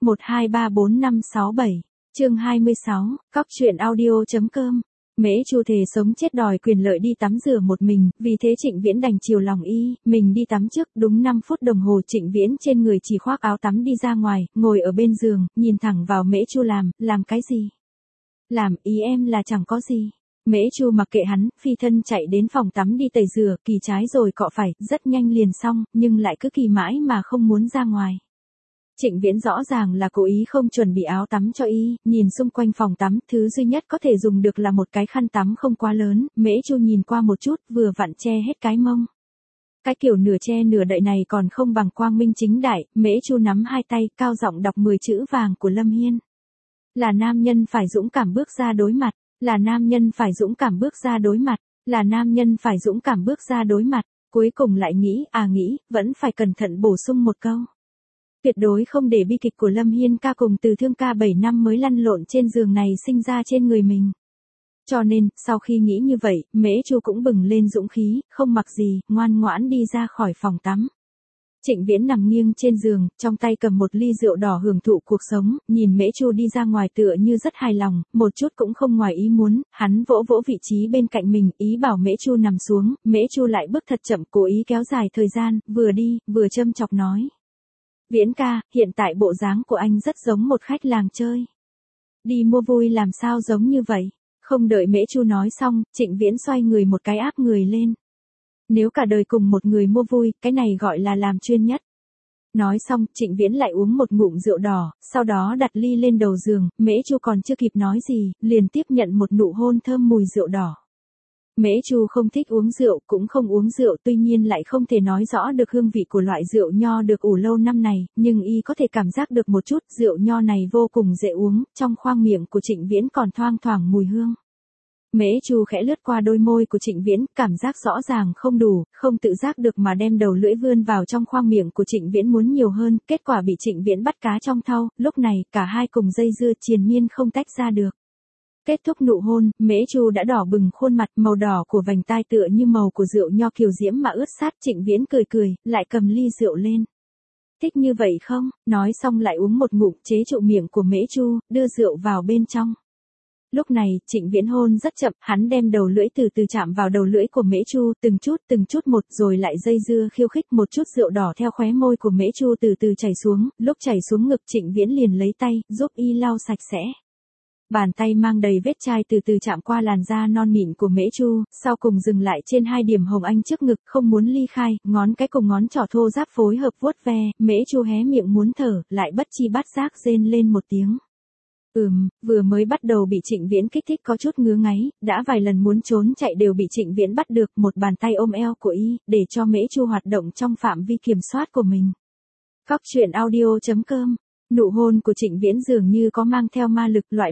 1234567, chương 26, cóc truyện audio.com. Mễ Chu thề sống chết đòi quyền lợi đi tắm rửa một mình, vì thế Trịnh Viễn đành chiều lòng y, mình đi tắm trước. Đúng 5 phút đồng hồ Trịnh Viễn trên người chỉ khoác áo tắm đi ra ngoài, ngồi ở bên giường, nhìn thẳng vào Mễ Chu làm cái gì? Làm, ý em là chẳng có gì. Mễ Chu mặc kệ hắn, phi thân chạy đến phòng tắm đi tẩy rửa, kỳ trái rồi cọ phải, rất nhanh liền xong, nhưng lại cứ kỳ mãi mà không muốn ra ngoài. Trịnh Viễn rõ ràng là cố ý không chuẩn bị áo tắm cho y, nhìn xung quanh phòng tắm, thứ duy nhất có thể dùng được là một cái khăn tắm không quá lớn. Mễ Chu nhìn qua một chút, vừa vặn che hết cái mông. Cái kiểu nửa che nửa đậy này còn không bằng quang minh chính đại. Mễ Chu nắm hai tay, cao giọng đọc 10 chữ vàng của Lâm Hiên. Là nam nhân phải dũng cảm bước ra đối mặt, là nam nhân phải dũng cảm bước ra đối mặt, là nam nhân phải dũng cảm bước ra đối mặt. Cuối cùng lại nghĩ, vẫn phải cẩn thận bổ sung một câu. Tuyệt đối không để bi kịch của Lâm Hiên ca cùng Từ Thương ca 7 năm mới lăn lộn trên giường này sinh ra trên người mình. Cho nên, sau khi nghĩ như vậy, Mễ Chu cũng bừng lên dũng khí, không mặc gì, ngoan ngoãn đi ra khỏi phòng tắm. Trịnh Viễn nằm nghiêng trên giường, trong tay cầm một ly rượu đỏ hưởng thụ cuộc sống, nhìn Mễ Chu đi ra ngoài tựa như rất hài lòng, một chút cũng không ngoài ý muốn. Hắn vỗ vỗ vị trí bên cạnh mình, ý bảo Mễ Chu nằm xuống. Mễ Chu lại bước thật chậm, cố ý kéo dài thời gian, vừa đi, vừa châm chọc nói. Viễn ca, hiện tại bộ dáng của anh rất giống một khách làng chơi. Đi mua vui làm sao giống như vậy? Không đợi Mễ Chu nói xong, Trịnh Viễn xoay người một cái áp người lên. Nếu cả đời cùng một người mua vui, cái này gọi là làm chuyên nhất. Nói xong, Trịnh Viễn lại uống một ngụm rượu đỏ, sau đó đặt ly lên đầu giường. Mễ Chu còn chưa kịp nói gì, liền tiếp nhận một nụ hôn thơm mùi rượu đỏ. Mễ Chu không thích uống rượu, cũng không uống rượu, tuy nhiên lại không thể nói rõ được hương vị của loại rượu nho được ủ lâu năm này, nhưng y có thể cảm giác được một chút, rượu nho này vô cùng dễ uống, trong khoang miệng của Trịnh Viễn còn thoang thoảng mùi hương. Mễ Chu khẽ lướt qua đôi môi của Trịnh Viễn, cảm giác rõ ràng không đủ, không tự giác được mà đem đầu lưỡi vươn vào trong khoang miệng của Trịnh Viễn muốn nhiều hơn, kết quả bị Trịnh Viễn bắt cá trong thau, lúc này cả hai cùng dây dưa triền miên không tách ra được. Kết thúc nụ hôn, Mễ Chu đã đỏ bừng khuôn mặt, màu đỏ của vành tai tựa như màu của rượu nho kiều diễm mà ướt sát. Trịnh Viễn cười, lại cầm ly rượu lên. Thích như vậy không? Nói xong lại uống một ngụm, chế trụ miệng của Mễ Chu, đưa rượu vào bên trong. Lúc này, Trịnh Viễn hôn rất chậm, hắn đem đầu lưỡi từ từ chạm vào đầu lưỡi của Mễ Chu, từng chút một, rồi lại dây dưa khiêu khích. Một chút rượu đỏ theo khóe môi của Mễ Chu từ từ chảy xuống, lúc chảy xuống ngực Trịnh Viễn liền lấy tay, giúp y lau sạch sẽ. Bàn tay mang đầy vết chai từ từ chạm qua làn da non mịn của Mễ Chu, sau cùng dừng lại trên hai điểm hồng anh trước ngực, không muốn ly khai, ngón cái cùng ngón trỏ thô ráp phối hợp vuốt ve. Mễ Chu hé miệng muốn thở, lại bất chi bất giác rên lên một tiếng. Vừa mới bắt đầu bị Trịnh Viễn kích thích có chút ngứa ngáy, đã vài lần muốn trốn chạy đều bị Trịnh Viễn bắt được, một bàn tay ôm eo của y, để cho Mễ Chu hoạt động trong phạm vi kiểm soát của mình. Cóc truyện audio.com. Nụ hôn của Trịnh Viễn dường như có mang theo ma lực, loại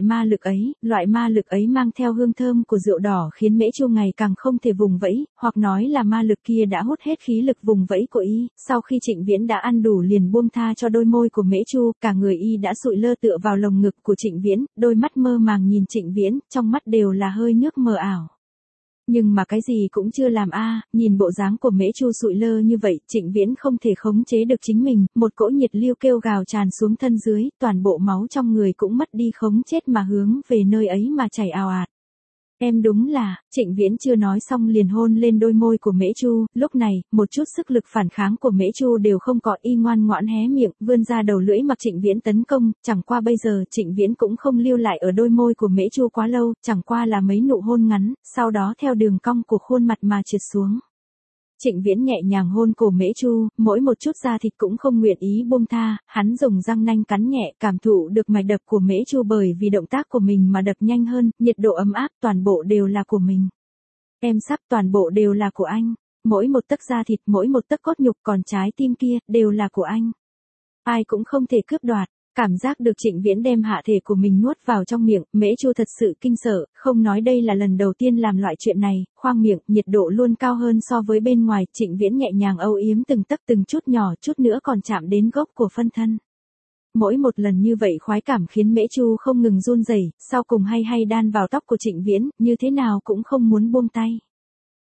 ma lực ấy mang theo hương thơm của rượu đỏ khiến Mễ Chu ngày càng không thể vùng vẫy, hoặc nói là ma lực kia đã hút hết khí lực vùng vẫy của y. Sau khi Trịnh Viễn đã ăn đủ liền buông tha cho đôi môi của Mễ Chu, cả người y đã sụi lơ tựa vào lồng ngực của Trịnh Viễn, đôi mắt mơ màng nhìn Trịnh Viễn, trong mắt đều là hơi nước mờ ảo. Nhưng mà cái gì cũng chưa làm nhìn bộ dáng của Mễ Chu sụi lơ như vậy, Trịnh Viễn không thể khống chế được chính mình, một cỗ nhiệt lưu kêu gào tràn xuống thân dưới, toàn bộ máu trong người cũng mất đi khống chết mà hướng về nơi ấy mà chảy ào ạt. Em đúng là, Trịnh Viễn chưa nói xong liền hôn lên đôi môi của Mễ Chu, lúc này, một chút sức lực phản kháng của Mễ Chu đều không có, y ngoan ngoãn hé miệng, vươn ra đầu lưỡi mặc Trịnh Viễn tấn công, chẳng qua bây giờ Trịnh Viễn cũng không lưu lại ở đôi môi của Mễ Chu quá lâu, chẳng qua là mấy nụ hôn ngắn, sau đó theo đường cong của khuôn mặt mà trượt xuống. Trịnh Viễn nhẹ nhàng hôn cổ Mễ Chu, mỗi một chút da thịt cũng không nguyện ý buông tha, hắn dùng răng nanh cắn nhẹ, cảm thụ được mạch đập của Mễ Chu bởi vì động tác của mình mà đập nhanh hơn, nhiệt độ ấm áp, toàn bộ đều là của mình. Em sắp, toàn bộ đều là của anh. Mỗi một tấc da thịt, mỗi một tấc cốt nhục, còn trái tim kia, đều là của anh. Ai cũng không thể cướp đoạt. Cảm giác được Trịnh Viễn đem hạ thể của mình nuốt vào trong miệng, Mễ Chu thật sự kinh sợ, không nói đây là lần đầu tiên làm loại chuyện này, khoang miệng, nhiệt độ luôn cao hơn so với bên ngoài, Trịnh Viễn nhẹ nhàng âu yếm từng tấc từng chút nhỏ, chút nữa còn chạm đến gốc của phân thân. Mỗi một lần như vậy khoái cảm khiến Mễ Chu không ngừng run rẩy, sau cùng hay đan vào tóc của Trịnh Viễn, như thế nào cũng không muốn buông tay.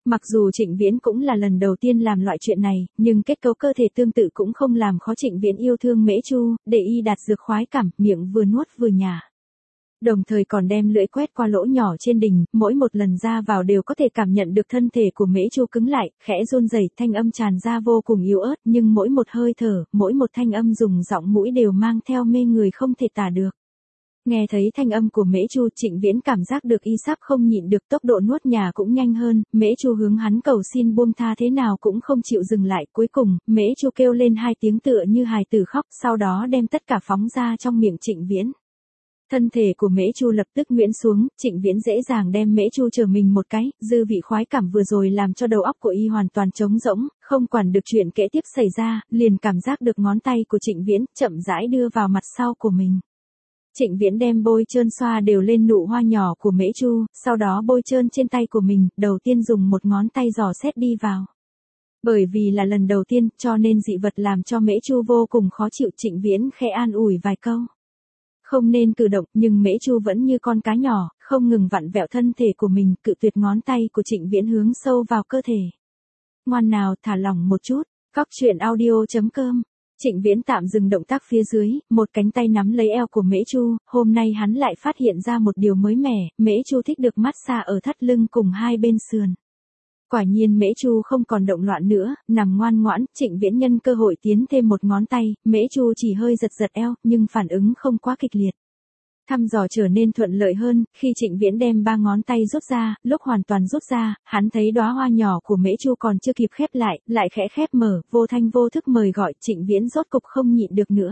Mặc dù Trịnh Viễn cũng là lần đầu tiên làm loại chuyện này, nhưng kết cấu cơ thể tương tự cũng không làm khó Trịnh Viễn yêu thương Mễ Chu, để y đạt dược khoái cảm, miệng vừa nuốt vừa nhả. Đồng thời còn đem lưỡi quét qua lỗ nhỏ trên đỉnh, mỗi một lần ra vào đều có thể cảm nhận được thân thể của Mễ Chu cứng lại, khẽ run rẩy, thanh âm tràn ra vô cùng yếu ớt, nhưng mỗi một hơi thở, mỗi một thanh âm dùng giọng mũi đều mang theo mê người không thể tả được. Nghe thấy thanh âm của Mễ Chu, Trịnh Viễn cảm giác được y sắp không nhịn được, tốc độ nuốt nhả cũng nhanh hơn, Mễ Chu hướng hắn cầu xin buông tha thế nào cũng không chịu dừng lại, cuối cùng, Mễ Chu kêu lên 2 tiếng tựa như hài tử khóc, sau đó đem tất cả phóng ra trong miệng Trịnh Viễn. Thân thể của Mễ Chu lập tức nhuyễn xuống, Trịnh Viễn dễ dàng đem Mễ Chu trở mình một cái, dư vị khoái cảm vừa rồi làm cho đầu óc của y hoàn toàn trống rỗng, không quản được chuyện kế tiếp xảy ra, liền cảm giác được ngón tay của Trịnh Viễn chậm rãi đưa vào mặt sau của mình. Trịnh Viễn đem bôi trơn xoa đều lên nụ hoa nhỏ của Mễ Chu, sau đó bôi trơn trên tay của mình, đầu tiên dùng một ngón tay dò xét đi vào. Bởi vì là lần đầu tiên, cho nên dị vật làm cho Mễ Chu vô cùng khó chịu, Trịnh Viễn khẽ an ủi vài câu. Không nên cử động, nhưng Mễ Chu vẫn như con cá nhỏ, không ngừng vặn vẹo thân thể của mình, cự tuyệt ngón tay của Trịnh Viễn hướng sâu vào cơ thể. Ngoan nào, thả lỏng một chút. Cóc truyện audio.com. Trịnh Viễn tạm dừng động tác phía dưới, một cánh tay nắm lấy eo của Mễ Chu, hôm nay hắn lại phát hiện ra một điều mới mẻ, Mễ Chu thích được massage ở thắt lưng cùng hai bên sườn. Quả nhiên Mễ Chu không còn động loạn nữa, nằm ngoan ngoãn, Trịnh Viễn nhân cơ hội tiến thêm một ngón tay, Mễ Chu chỉ hơi giật giật eo, nhưng phản ứng không quá kịch liệt. Thăm dò trở nên thuận lợi hơn, khi Trịnh Viễn đem 3 ngón tay rút ra, lúc hoàn toàn rút ra, hắn thấy đóa hoa nhỏ của Mễ Chu còn chưa kịp khép lại khẽ khép mở, vô thanh vô thức mời gọi, Trịnh Viễn rốt cục không nhịn được nữa.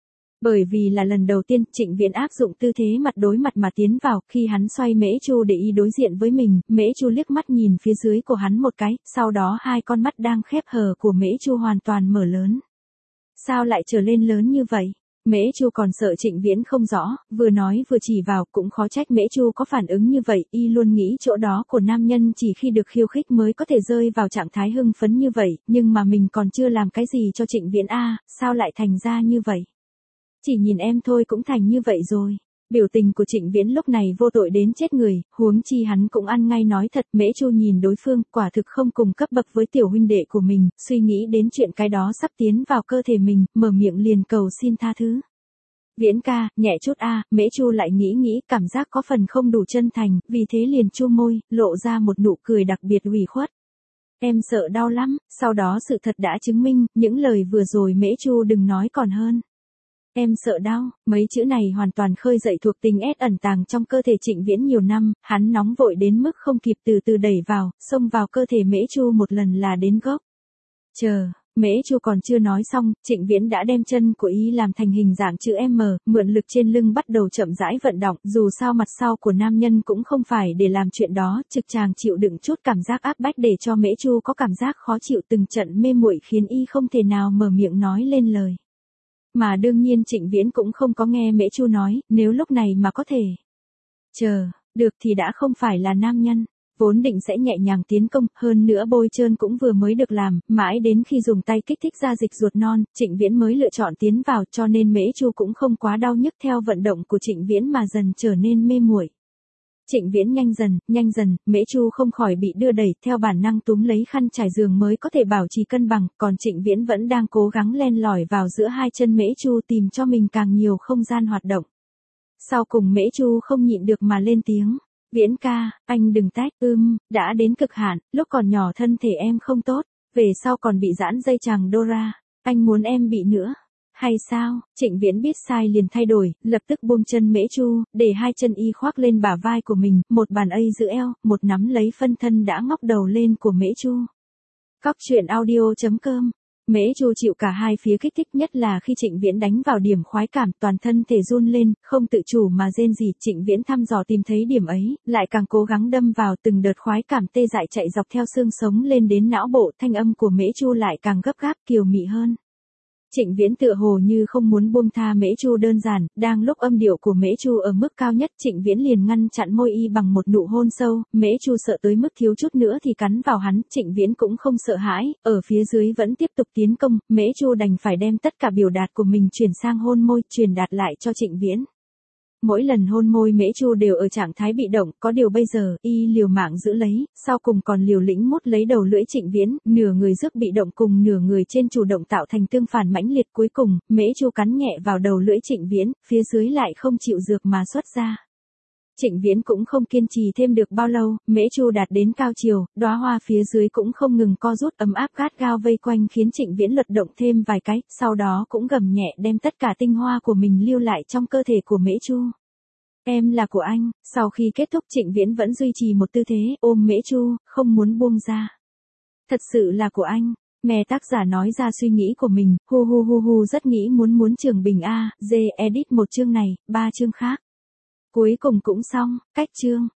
Bởi vì là lần đầu tiên, Trịnh Viễn áp dụng tư thế mặt đối mặt mà tiến vào, khi hắn xoay Mễ Chu để y đối diện với mình, Mễ Chu liếc mắt nhìn phía dưới của hắn một cái, sau đó 2 con mắt đang khép hờ của Mễ Chu hoàn toàn mở lớn. Sao lại trở lên lớn như vậy? Mễ Chu còn sợ Trịnh Viễn không rõ, vừa nói vừa chỉ vào, cũng khó trách Mễ Chu có phản ứng như vậy, y luôn nghĩ chỗ đó của nam nhân chỉ khi được khiêu khích mới có thể rơi vào trạng thái hưng phấn như vậy, nhưng mà mình còn chưa làm cái gì cho Trịnh Viễn sao lại thành ra như vậy? Chỉ nhìn em thôi cũng thành như vậy rồi. Biểu tình của Trịnh Viễn lúc này vô tội đến chết người, huống chi hắn cũng ăn ngay nói thật, Mễ Chu nhìn đối phương, quả thực không cùng cấp bậc với tiểu huynh đệ của mình, suy nghĩ đến chuyện cái đó sắp tiến vào cơ thể mình, mở miệng liền cầu xin tha thứ. Viễn ca, nhẹ chút Mễ Chu lại nghĩ, cảm giác có phần không đủ chân thành, vì thế liền chu môi, lộ ra một nụ cười đặc biệt ủy khuất. Em sợ đau lắm, sau đó sự thật đã chứng minh, những lời vừa rồi Mễ Chu đừng nói còn hơn. Em sợ đau, mấy chữ này hoàn toàn khơi dậy thuộc tình ẩn tàng trong cơ thể Trịnh Viễn nhiều năm, hắn nóng vội đến mức không kịp từ từ đẩy vào, xông vào cơ thể Mễ Chu một lần là đến gốc. Chờ, Mễ Chu còn chưa nói xong, Trịnh Viễn đã đem chân của y làm thành hình dạng chữ M, mượn lực trên lưng bắt đầu chậm rãi vận động, dù sao mặt sau của nam nhân cũng không phải để làm chuyện đó, trực chàng chịu đựng chút cảm giác áp bách để cho Mễ Chu có cảm giác khó chịu từng trận mê muội khiến y không thể nào mở miệng nói lên lời. Mà đương nhiên Trịnh Viễn cũng không có nghe Mễ Chu nói, nếu lúc này mà có thể được thì đã không phải là nam nhân, vốn định sẽ nhẹ nhàng tiến công, hơn nữa bôi trơn cũng vừa mới được làm, mãi đến khi dùng tay kích thích ra dịch ruột non, Trịnh Viễn mới lựa chọn tiến vào, cho nên Mễ Chu cũng không quá đau nhức theo vận động của Trịnh Viễn mà dần trở nên mê muội. Trịnh Viễn nhanh dần, Mễ Chu không khỏi bị đưa đẩy, theo bản năng túm lấy khăn trải giường mới có thể bảo trì cân bằng, còn Trịnh Viễn vẫn đang cố gắng len lỏi vào giữa hai chân Mễ Chu tìm cho mình càng nhiều không gian hoạt động. Sau cùng Mễ Chu không nhịn được mà lên tiếng, Viễn ca, anh đừng tách, đã đến cực hạn, lúc còn nhỏ thân thể em không tốt, về sau còn bị giãn dây chằng Dora, anh muốn em bị nữa. Hay sao? Trịnh Viễn biết sai liền thay đổi, lập tức buông chân Mễ Chu, để hai chân y khoác lên bả vai của mình, một bàn giữ eo, một nắm lấy phân thân đã ngóc đầu lên của Mễ Chu. Cóc truyện audio.com. Mễ Chu chịu cả hai phía kích thích, nhất là khi Trịnh Viễn đánh vào điểm khoái cảm, toàn thân thể run lên, không tự chủ mà rên rỉ. Trịnh Viễn thăm dò tìm thấy điểm ấy, lại càng cố gắng đâm vào, từng đợt khoái cảm tê dại chạy dọc theo xương sống lên đến não bộ, thanh âm của Mễ Chu lại càng gấp gáp kiều mị hơn. Trịnh Viễn tựa hồ như không muốn buông tha Mễ Chu đơn giản, đang lúc âm điệu của Mễ Chu ở mức cao nhất, Trịnh Viễn liền ngăn chặn môi y bằng một nụ hôn sâu, Mễ Chu sợ tới mức thiếu chút nữa thì cắn vào hắn, Trịnh Viễn cũng không sợ hãi, ở phía dưới vẫn tiếp tục tiến công, Mễ Chu đành phải đem tất cả biểu đạt của mình chuyển sang hôn môi, truyền đạt lại cho Trịnh Viễn. Mỗi lần hôn môi Mễ Chu đều ở trạng thái bị động, có điều bây giờ, y liều mạng giữ lấy, sau cùng còn liều lĩnh mút lấy đầu lưỡi Trịnh Viễn, nửa người rước bị động cùng nửa người trên chủ động tạo thành tương phản mãnh liệt, cuối cùng, Mễ Chu cắn nhẹ vào đầu lưỡi Trịnh Viễn, phía dưới lại không chịu dược mà xuất ra. Trịnh Viễn cũng không kiên trì thêm được bao lâu, Mễ Chu đạt đến cao chiều, đóa hoa phía dưới cũng không ngừng co rút, ấm áp gắt gao vây quanh khiến Trịnh Viễn lật động thêm vài cái, sau đó cũng gầm nhẹ đem tất cả tinh hoa của mình lưu lại trong cơ thể của Mễ Chu. Em là của anh. Sau khi kết thúc Trịnh Viễn vẫn duy trì một tư thế ôm Mễ Chu, không muốn buông ra. Thật sự là của anh. Mẹ tác giả nói ra suy nghĩ của mình, hu hu hu hu, rất nghĩ muốn Trường Bình A, edit một chương này, 3 chương khác. Cuối cùng cũng xong, cách chương.